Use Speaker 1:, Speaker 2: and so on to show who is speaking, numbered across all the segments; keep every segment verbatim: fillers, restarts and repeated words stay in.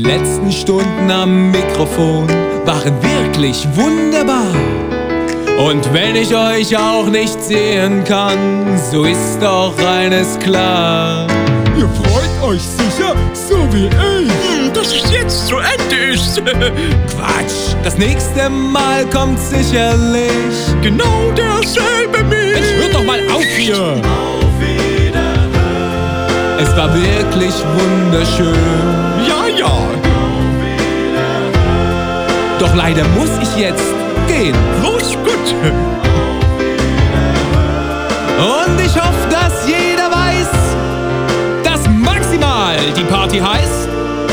Speaker 1: letzten Stunden am Mikrofon waren wirklich wunderbar. Und wenn ich euch auch nicht sehen kann, so ist doch eines klar.
Speaker 2: Ihr freut euch sicher, so wie ich,
Speaker 3: dass es jetzt zu Ende ist.
Speaker 1: Quatsch, das nächste Mal kommt sicherlich
Speaker 3: Genau derselbe Mist.
Speaker 1: Mensch, hört doch mal auf hier.
Speaker 3: Auf Wiederhören.
Speaker 1: Es war wirklich wunderschön.
Speaker 3: Ja, ja.
Speaker 1: Auf Wiederhören. Doch leider muss ich jetzt gehen.
Speaker 3: Los, gut.
Speaker 1: Und ich hoffe, dass jeder weiß, dass maximal die Party heißt.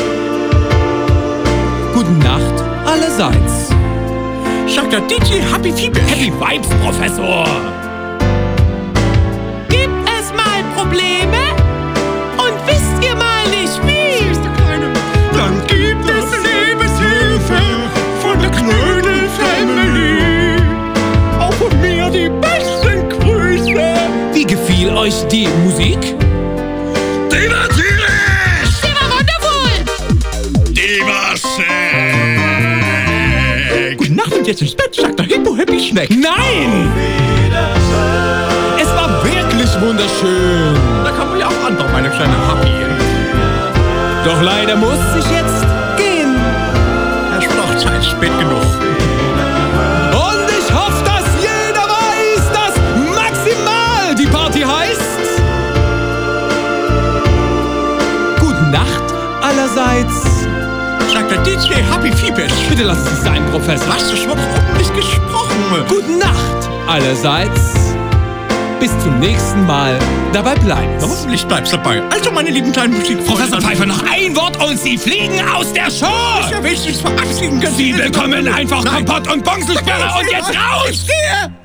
Speaker 1: Gute Nacht allerseits.
Speaker 3: Sagt der D J Happy Fiebig.
Speaker 1: Happy Vibes, Professor.
Speaker 4: Gibt es mal Probleme? Und wisst ihr mal nicht wie?
Speaker 3: Dann gibt es Lebenshilfe von der Knödel Family. Auch von mir die besten Grüße.
Speaker 1: Wie gefiel euch die Musik?
Speaker 3: Die war tierisch.
Speaker 4: Die war wundervoll!
Speaker 3: Die war schick. Gute Nacht und jetzt ins Bett, sagt der Hippo Happy Snack.
Speaker 1: Nein! Es war wirklich wunderschön.
Speaker 3: Da kann man ja auch andere, meine kleine Happy.
Speaker 1: Doch leider muss ich jetzt gehen.
Speaker 3: Es ist doch Zeit, spät genug.
Speaker 1: Und ich hoffe, dass jeder weiß, dass maximal die Party heißt. Gute Nacht allerseits.
Speaker 3: Sagt der D J Happy Fiebig.
Speaker 1: Bitte lass es sein, Professor.
Speaker 3: Hast du schon ordentlich gesprochen?
Speaker 1: Gute Nacht allerseits. Bis zum nächsten Mal. Dabei bleibt's.
Speaker 3: Hoffentlich bleibt's dabei. Also, meine lieben kleinen Musikfreunde.
Speaker 1: Professor Pfeiffer, noch ein Wort und Sie fliegen aus der Show!
Speaker 3: Ich will Sie verabschieden können.
Speaker 1: Sie bekommen einfach Kompott und Bongselsperre und jetzt raus!
Speaker 3: Ich gehe!